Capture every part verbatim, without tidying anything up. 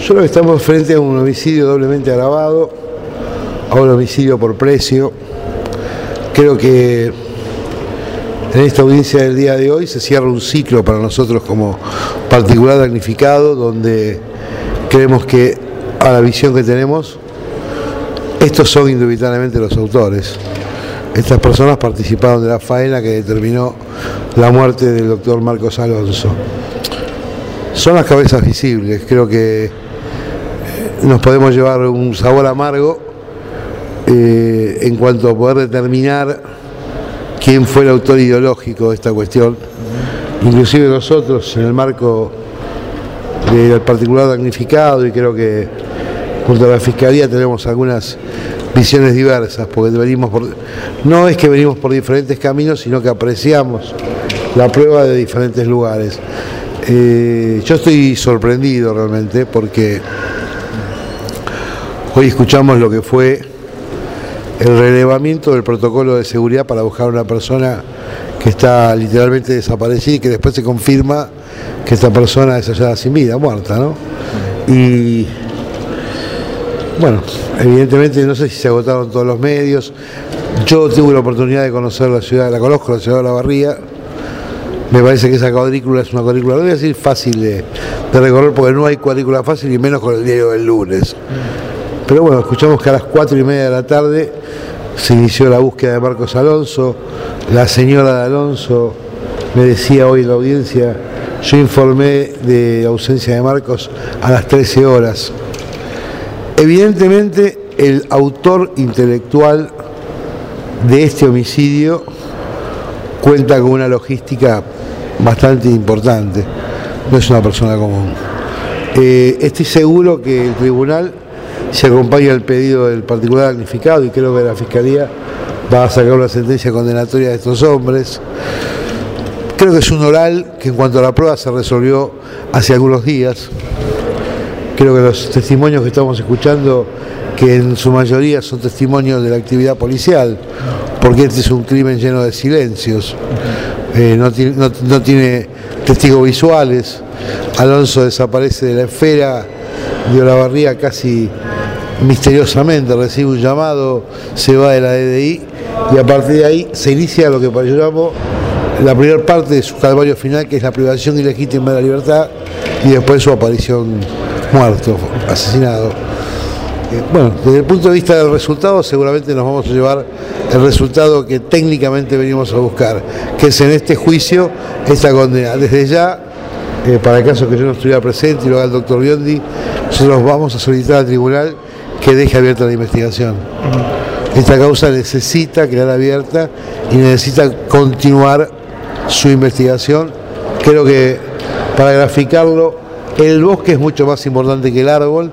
Yo creo que estamos frente a un homicidio doblemente agravado, a un homicidio por precio. Creo que en esta audiencia del día de hoy se cierra un ciclo para nosotros como particular damnificado, donde creemos que a la visión que tenemos, estos son indubitablemente los autores. Estas personas participaron de la faena que determinó la muerte del doctor Marcos Alonso. Son las cabezas visibles. Creo que nos podemos llevar un sabor amargo eh, en cuanto a poder determinar quién fue el autor ideológico de esta cuestión. Inclusive nosotros, en el marco del particular damnificado, y creo que junto a la Fiscalía tenemos algunas visiones diversas, porque venimos por, no es que venimos por diferentes caminos, sino que apreciamos la prueba de diferentes lugares. Eh, yo estoy sorprendido realmente, porque hoy escuchamos lo que fue el relevamiento del protocolo de seguridad para buscar a una persona que está literalmente desaparecida y que después se confirma que esta persona es hallada sin vida, muerta, ¿no? Y bueno, evidentemente no sé si se agotaron todos los medios. Yo tuve la oportunidad de conocer la ciudad, la conozco, la ciudad de Olavarría. Me parece que esa cuadrícula es una cuadrícula, no voy a decir fácil de, de recorrer, porque no hay cuadrícula fácil, y menos con el diario del lunes. Pero bueno, escuchamos que a las cuatro y media de la tarde se inició la búsqueda de Marcos Alonso. La señora de Alonso me decía hoy en la audiencia: yo informé de ausencia de Marcos a las trece horas. Evidentemente el autor intelectual de este homicidio cuenta con una logística bastante importante, no es una persona común. Eh, estoy seguro que el tribunal, si acompaña el pedido del particular damnificado, y creo que la Fiscalía va a sacar una sentencia condenatoria de estos hombres. Creo que es un oral que en cuanto a la prueba se resolvió hace algunos días. Creo que los testimonios que estamos escuchando, que en su mayoría son testimonios de la actividad policial, porque este es un crimen lleno de silencios, eh, no, tiene, no, no tiene testigos visuales. Alonso desaparece de la esfera de Olavarría casi misteriosamente, recibe un llamado, se va de la D D I y a partir de ahí se inicia lo que yo llamo la primera parte de su calvario final, que es la privación ilegítima de la libertad y después su aparición muerto, asesinado. Eh, bueno, desde el punto de vista del resultado, seguramente nos vamos a llevar el resultado que técnicamente venimos a buscar, que es en este juicio esta condena. Desde ya, eh, para el caso que yo no estuviera presente y lo haga el doctor Biondi, nosotros vamos a solicitar al tribunal que deje abierta la investigación. Esta causa necesita quedar abierta y necesita continuar su investigación. Creo que, para graficarlo, el bosque es mucho más importante que el árbol,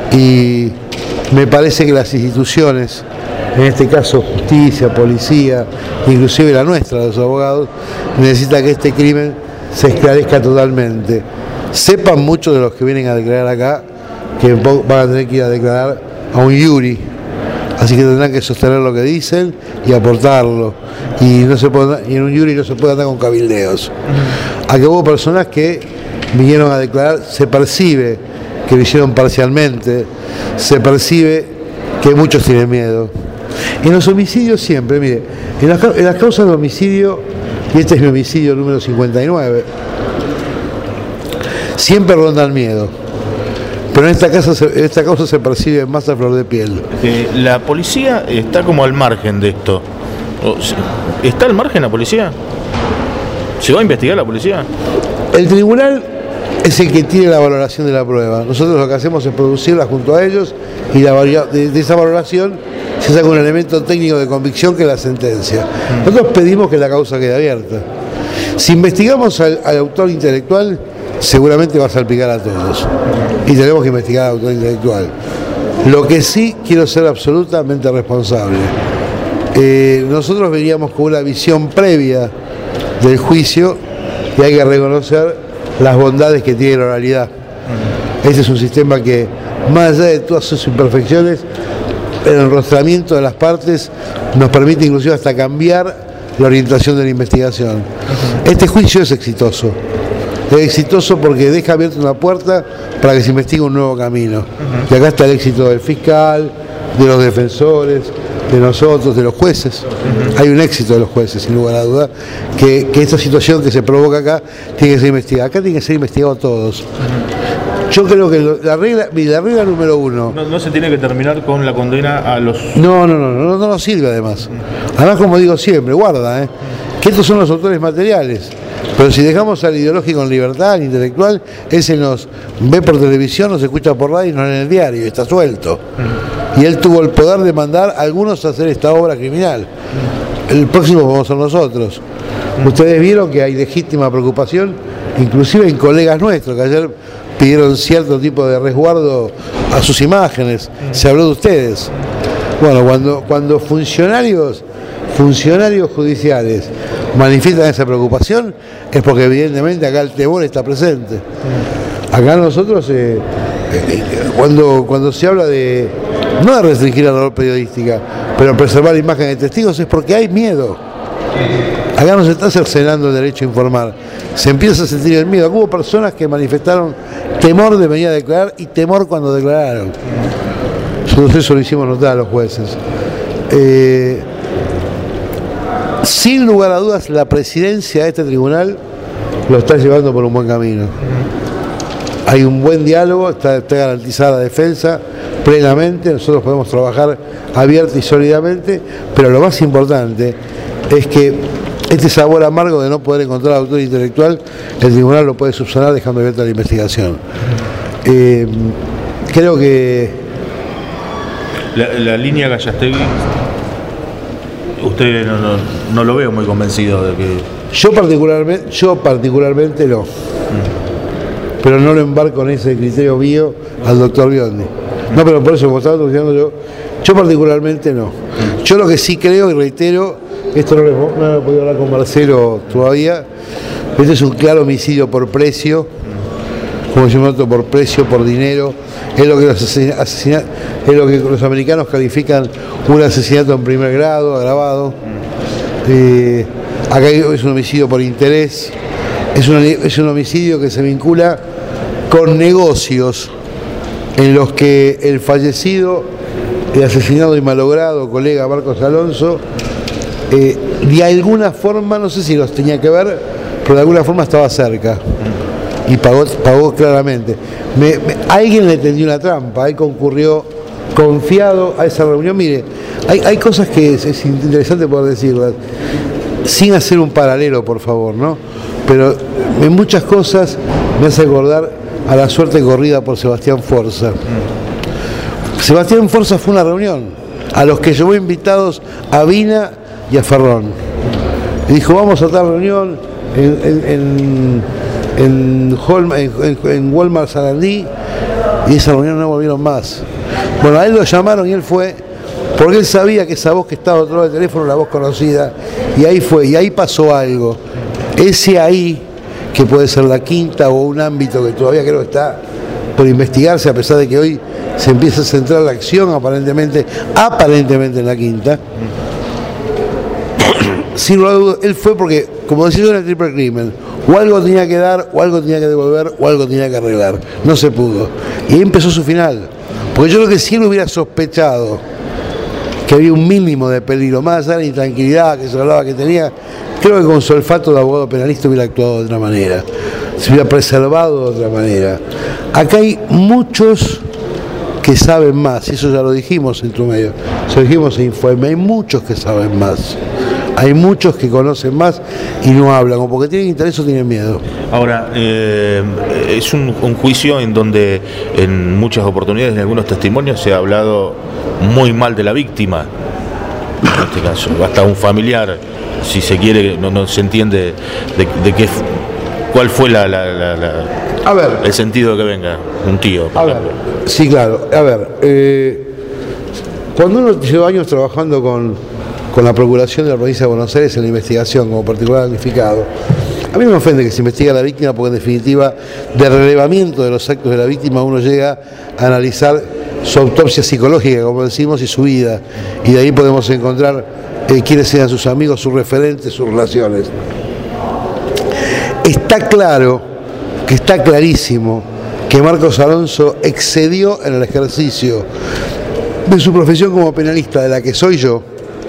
y me parece que las instituciones, en este caso justicia, policía, inclusive la nuestra, los abogados, necesitan que este crimen se esclarezca totalmente. Sepan muchos de los que vienen a declarar acá que van a tener que ir a declarar a un jury, así que tendrán que sostener lo que dicen y aportarlo, y no se puede, y en un jury no se puede andar con cabildeos. Aquí hubo personas que vinieron a declarar, se percibe que lo hicieron parcialmente, se percibe que muchos tienen miedo. En los homicidios siempre, mire, en las, en las causas de homicidio, y este es mi homicidio número cincuenta y nueve, siempre ronda el miedo. Pero en esta, casa, en esta causa se percibe más a flor de piel. Eh, la policía está como al margen de esto. ¿Está al margen la policía? ¿Se va a investigar la policía? El tribunal es el que tiene la valoración de la prueba. Nosotros lo que hacemos es producirla junto a ellos, y la, de, de esa valoración se saca un elemento técnico de convicción, que es la sentencia. Nosotros pedimos que la causa quede abierta. Si investigamos al, al autor intelectual, seguramente va a salpicar a todos, y tenemos que investigar al autor intelectual. Lo que sí quiero ser absolutamente responsable. Eh, nosotros veníamos con una visión previa del juicio, y hay que reconocer las bondades que tiene la oralidad. Este es un sistema que, más allá de todas sus imperfecciones, el enrostramiento de las partes nos permite inclusive hasta cambiar la orientación de la investigación. Este juicio es exitoso. es exitoso porque deja abierta una puerta para que se investigue un nuevo camino. Uh-huh. Y acá está el éxito del fiscal, de los defensores, de nosotros, de los jueces. Uh-huh. Hay un éxito de los jueces, sin lugar a duda, que, que esta situación que se provoca acá tiene que ser investigada. Acá tiene que ser investigado todos. Uh-huh. Yo creo que lo, la regla, la regla número uno... No, no se tiene que terminar con la condena a los... No, no, no, no, no nos sirve además. Además, como digo siempre, guarda, ¿eh? que estos son los autores materiales. Pero si dejamos al ideológico en libertad, al intelectual, ese nos ve por televisión, nos escucha por radio y no en el diario, está suelto. Y él tuvo el poder de mandar a algunos a hacer esta obra criminal. El próximo vamos a ser nosotros. Ustedes vieron que hay legítima preocupación, inclusive en colegas nuestros, que ayer pidieron cierto tipo de resguardo a sus imágenes. Se habló de ustedes. Bueno, cuando, cuando funcionarios, funcionarios judiciales manifiestan esa preocupación, es porque evidentemente acá el temor está presente. Acá nosotros, eh, eh, cuando, cuando se habla de, no de restringir la labor periodística, pero preservar la imagen de testigos, es porque hay miedo. Acá no se está cercenando el derecho a informar, se empieza a sentir el miedo. Hubo personas que manifestaron temor de venir a declarar y temor cuando declararon. Nosotros eso lo hicimos notar a los jueces. Eh, sin lugar a dudas, la presidencia de este tribunal lo está llevando por un buen camino. Hay un buen diálogo, está, está garantizada la defensa plenamente, nosotros podemos trabajar abierta y sólidamente, pero lo más importante es que este sabor amargo de no poder encontrar autor intelectual, el tribunal lo puede subsanar dejando abierta la investigación. Eh, creo que... La, la línea Gallastegui, usted no, no, no lo veo muy convencido de que... Yo particularmente, yo particularmente no. Mm. Pero no lo embarco en ese criterio mío al doctor Biondi. Mm. No, pero por eso, como estaba diciendo yo, yo particularmente no. Mm. Yo lo que sí creo y reitero, esto no lo, no lo he podido hablar con Marcelo todavía, este es un claro homicidio por precio, como decimos nosotros, por precio, por dinero. Es lo que los asesina, asesina, es lo que los americanos califican un asesinato en primer grado, agravado. Eh, acá es un homicidio por interés, es un, es un homicidio que se vincula con negocios en los que el fallecido, el asesinado y malogrado colega Marcos Alonso, eh, de alguna forma, no sé si los tenía que ver, pero de alguna forma estaba cerca. Y pagó, pagó claramente. Me, me, alguien le tendió una trampa, él concurrió confiado a esa reunión. Mire, hay, hay cosas que es, es interesante poder decirlas, sin hacer un paralelo, por favor, ¿no? Pero en muchas cosas me hace acordar a la suerte corrida por Sebastián Forza. Sebastián Forza fue una reunión a los que llevó invitados a Vina y a Ferrón. Y dijo, vamos a tal reunión en... en, en En, Hol, en, en Walmart Sarandí, y esa reunión no volvieron más. Bueno, a él lo llamaron y él fue, porque él sabía que esa voz que estaba otro lado del teléfono era la voz conocida, y ahí fue, y ahí pasó algo. Ese ahí, que puede ser la quinta o un ámbito que todavía creo que está por investigarse, a pesar de que hoy se empieza a centrar la acción aparentemente, aparentemente en la quinta. Sin duda, él fue porque, como decía yo, en el triple crimen, o algo tenía que dar, o algo tenía que devolver, o algo tenía que arreglar. No se pudo. Y ahí empezó su final. Porque yo creo que si él hubiera sospechado que había un mínimo de peligro, más allá de la intranquilidad que se hablaba que tenía, creo que con su olfato de abogado penalista hubiera actuado de otra manera. Se hubiera preservado de otra manera. Acá hay muchos que saben más, y eso ya lo dijimos en tu medio, lo dijimos en Informe, hay muchos que saben más. Hay muchos que conocen más y no hablan, o porque tienen interés o tienen miedo. Ahora, eh, es un, un juicio en donde en muchas oportunidades, en algunos testimonios, se ha hablado muy mal de la víctima. En este caso, hasta un familiar, si se quiere, no, no se entiende de, de qué, cuál fue la, la, la, la, a ver, el sentido de que venga un tío. A ver, sí, claro. A ver, eh, cuando uno lleva años trabajando con... con la Procuración de la Provincia de Buenos Aires en la investigación como particular damnificado. A mí me ofende que se investigue a la víctima porque en definitiva del relevamiento de los actos de la víctima uno llega a analizar su autopsia psicológica, como decimos, y su vida, y de ahí podemos encontrar eh, quiénes sean sus amigos, sus referentes, sus relaciones. Está claro que está clarísimo que Marcos Alonso excedió en el ejercicio de su profesión como penalista, de la que soy yo,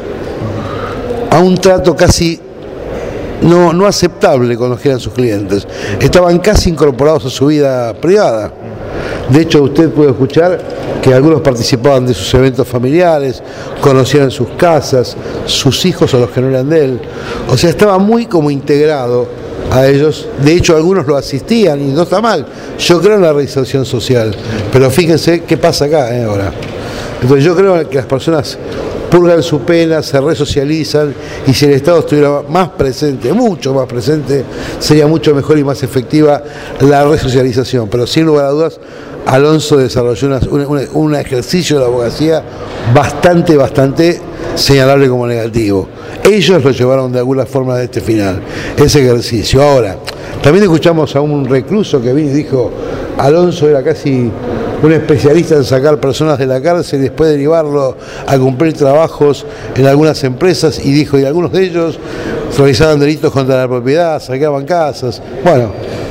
a un trato casi no, no aceptable con los que eran sus clientes. Estaban casi incorporados a su vida privada. De hecho, usted puede escuchar que algunos participaban de sus eventos familiares, conocían sus casas, sus hijos o los que no eran de él. O sea, estaba muy como integrado a ellos. De hecho, algunos lo asistían y no está mal. Yo creo en la reinserción social, pero fíjense qué pasa acá eh, ahora. Entonces yo creo que las personas purgan su pena, se resocializan, y si el Estado estuviera más presente, mucho más presente, sería mucho mejor y más efectiva la resocialización. Pero sin lugar a dudas, Alonso desarrolló una, una, un ejercicio de la abogacía bastante, bastante señalable como negativo. Ellos lo llevaron de alguna forma a este final, ese ejercicio. Ahora, también escuchamos a un recluso que vino y dijo, Alonso era casi un especialista en sacar personas de la cárcel y después derivarlo a cumplir trabajos en algunas empresas, y dijo, y algunos de ellos realizaban delitos contra la propiedad, saqueaban casas. Bueno,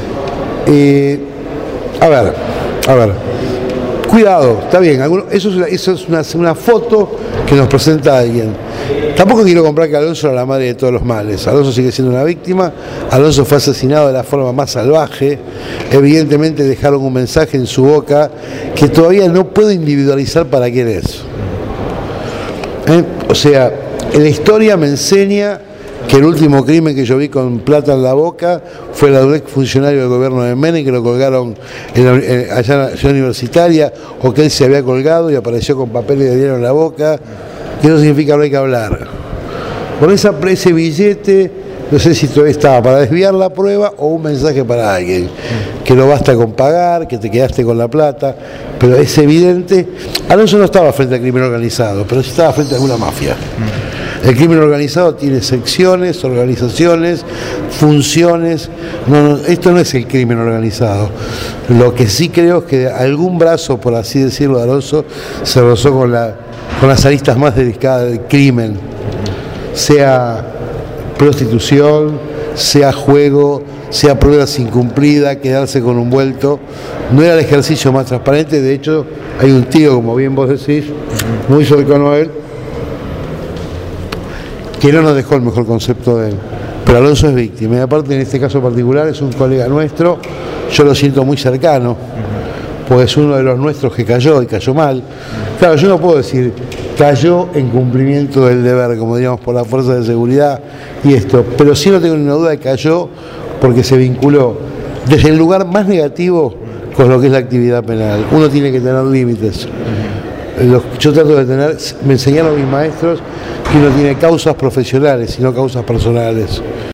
eh, a ver, a ver, cuidado, está bien, algunos, eso es, una, eso es una, una foto que nos presenta alguien. Tampoco quiero comprar que Alonso era la madre de todos los males. Alonso sigue siendo una víctima. Alonso fue asesinado de la forma más salvaje. Evidentemente dejaron un mensaje en su boca que todavía no puedo individualizar para quién es. ¿Eh? O sea, en la historia me enseña que el último crimen que yo vi con plata en la boca fue la de un ex funcionario del gobierno de Menem, que lo colgaron en la, en, allá en la ciudad universitaria, o que él se había colgado y apareció con papeles de dinero en la boca. Y eso significa que no hay que hablar. Con esa, ese billete, no sé si todavía estaba para desviar la prueba o un mensaje para alguien, que no basta con pagar, que te quedaste con la plata, pero es evidente. Alonso no estaba frente al crimen organizado, pero sí estaba frente a alguna mafia. El crimen organizado tiene secciones, organizaciones, funciones. No, no, esto no es el crimen organizado. Lo que sí creo es que algún brazo, por así decirlo, de Alonso se rozó con, la, con las aristas más delicadas del crimen, sea prostitución, sea juego, sea pruebas incumplidas, quedarse con un vuelto. No era el ejercicio más transparente. De hecho, hay un tío, como bien vos decís, muy cercano a él, que no nos dejó el mejor concepto de él. Pero Alonso es víctima, y aparte en este caso particular es un colega nuestro. Yo lo siento muy cercano, pues es uno de los nuestros que cayó, y cayó mal. Claro, yo no puedo decir cayó en cumplimiento del deber, como diríamos, por la fuerza de seguridad y esto, pero sí no tengo ninguna duda de que cayó porque se vinculó desde el lugar más negativo con lo que es la actividad penal. Uno tiene que tener límites. Los, yo trato de tener, me enseñaron mis maestros que uno tiene causas profesionales y no causas personales.